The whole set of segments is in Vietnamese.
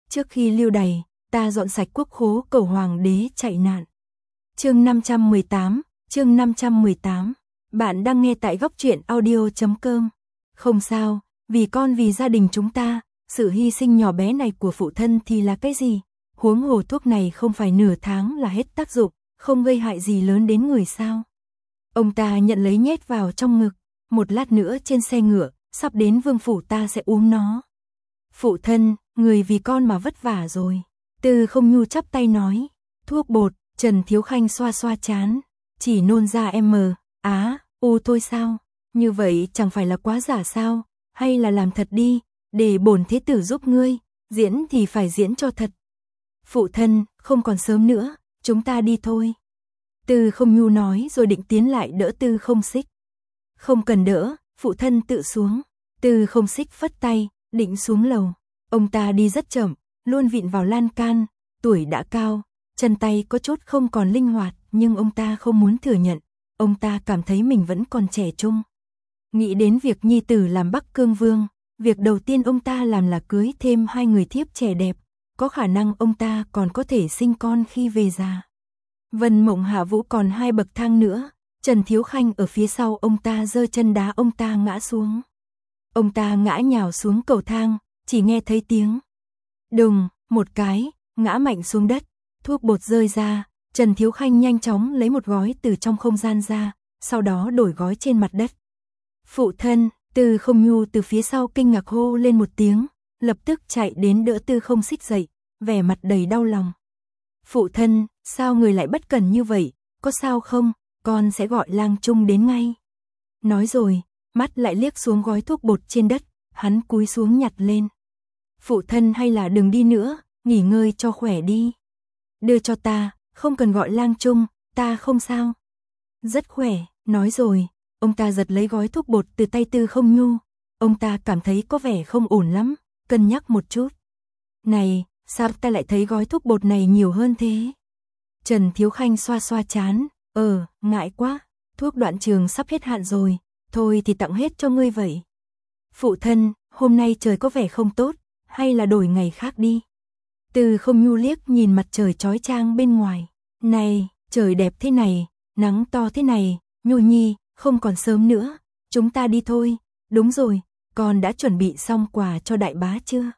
Trước khi lưu đày, ta dọn sạch quốc khố cầu hoàng đế chạy nạn. Chương 518. Bạn đang nghe tại góc truyện audio.com. Không sao, vì con vì gia đình chúng ta, sự hy sinh nhỏ bé này của phụ thân thì là cái gì? Huống hồ thuốc này không phải nửa tháng là hết tác dụng, không gây hại gì lớn đến người sao? Ông ta nhận lấy nhét vào trong ngực, một lát nữa trên xe ngựa, sắp đến vương phủ ta sẽ uống nó. Phụ thân, người vì con mà vất vả rồi. Tư Không Nhu chắp tay nói, thuốc bột. Trần Thiếu Khanh xoa xoa chán, chỉ nôn ra thôi sao? Như vậy chẳng phải là quá giả sao? Hay là làm thật đi, để bổn thế tử giúp ngươi, diễn thì phải diễn cho thật. Phụ thân, không còn sớm nữa, chúng ta đi thôi. Tư Không Nhu nói rồi định tiến lại đỡ Tư Không Xích. Không cần đỡ, phụ thân tự xuống. Tư Không Xích phất tay, định xuống lầu. Ông ta đi rất chậm, luôn vịn vào lan can, tuổi đã cao, chân tay có chút không còn linh hoạt, nhưng ông ta không muốn thừa nhận, ông ta cảm thấy mình vẫn còn trẻ trung. Nghĩ đến việc nhi tử làm Bắc Cương Vương, việc đầu tiên ông ta làm là cưới thêm 2 người thiếp trẻ đẹp, có khả năng ông ta còn có thể sinh con khi về già. Vân Mộng Hạ Vũ còn 2 bậc thang nữa, Trần Thiếu Khanh ở phía sau ông ta giơ chân đá ông ta ngã xuống. Ông ta ngã nhào xuống cầu thang, chỉ nghe thấy tiếng đùng, một cái, ngã mạnh xuống đất, thuốc bột rơi ra, Trần Thiếu Khanh nhanh chóng lấy một gói từ trong không gian ra, sau đó đổi gói trên mặt đất. Phụ thân, Tư Không Nhu từ phía sau kinh ngạc hô lên một tiếng, lập tức chạy đến đỡ Tư Không Xích dậy, vẻ mặt đầy đau lòng. Phụ thân, sao người lại bất cẩn như vậy, có sao không, con sẽ gọi lang trung đến ngay. Nói rồi, mắt lại liếc xuống gói thuốc bột trên đất, hắn cúi xuống nhặt lên. Phụ thân hay là đừng đi nữa, nghỉ ngơi cho khỏe đi. Đưa cho ta, không cần gọi lang trung, ta không sao. Rất khỏe, nói rồi, ông ta giật lấy gói thuốc bột từ tay Tư Không Nhu. Ông ta cảm thấy có vẻ không ổn lắm, cân nhắc một chút. Này, sao ta lại thấy gói thuốc bột này nhiều hơn thế? Trần Thiếu Khanh xoa xoa chán, ngại quá, thuốc đoạn trường sắp hết hạn rồi, thôi thì tặng hết cho ngươi vậy. Phụ thân, hôm nay trời có vẻ không tốt, hay là đổi ngày khác đi. Tư Không Nhu liếc nhìn mặt trời chói chang bên ngoài. Này, trời đẹp thế này, nắng to thế này, Nhu Nhi, không còn sớm nữa, chúng ta đi thôi. Đúng rồi, con đã chuẩn bị xong quà cho đại bá chưa?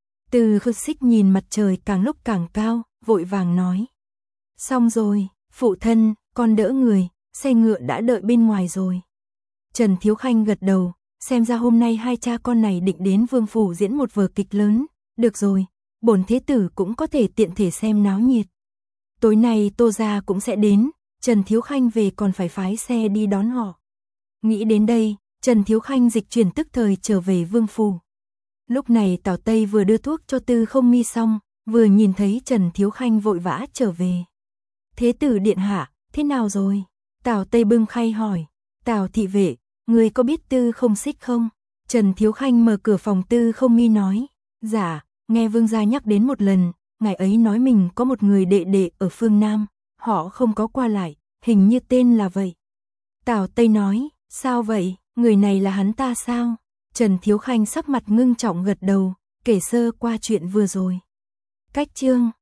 Tư Không Xích nhìn mặt trời càng lúc càng cao, vội vàng nói. Xong rồi, phụ thân, con đỡ người, xe ngựa đã đợi bên ngoài rồi. Trần Thiếu Khanh gật đầu, xem ra hôm nay hai cha con này định đến vương phủ diễn một vở kịch lớn. Được rồi, bổn thế tử cũng có thể tiện thể xem náo nhiệt. Tối nay Tô gia cũng sẽ đến, Trần Thiếu Khanh về còn phải phái xe đi đón họ. Nghĩ đến đây, Trần Thiếu Khanh dịch chuyển tức thời trở về vương phủ. Lúc này Tào Tây vừa đưa thuốc cho Tư Không Mi xong, vừa nhìn thấy Trần Thiếu Khanh vội vã trở về. Thế tử điện hạ, thế nào rồi? Tào Tây bưng khay hỏi. Tào thị vệ, người có biết Tư Không Xích không? Trần Thiếu Khanh mở cửa phòng Tư Không Mi nói. Dạ, nghe vương gia nhắc đến một lần, ngài ấy nói mình có một người đệ đệ ở phương Nam, họ không có qua lại, hình như tên là vậy. Tào Tây nói, sao vậy, người này là hắn ta sao? Trần Thiếu Khanh sắc mặt ngưng trọng gật đầu, kể sơ qua chuyện vừa rồi. Cách chương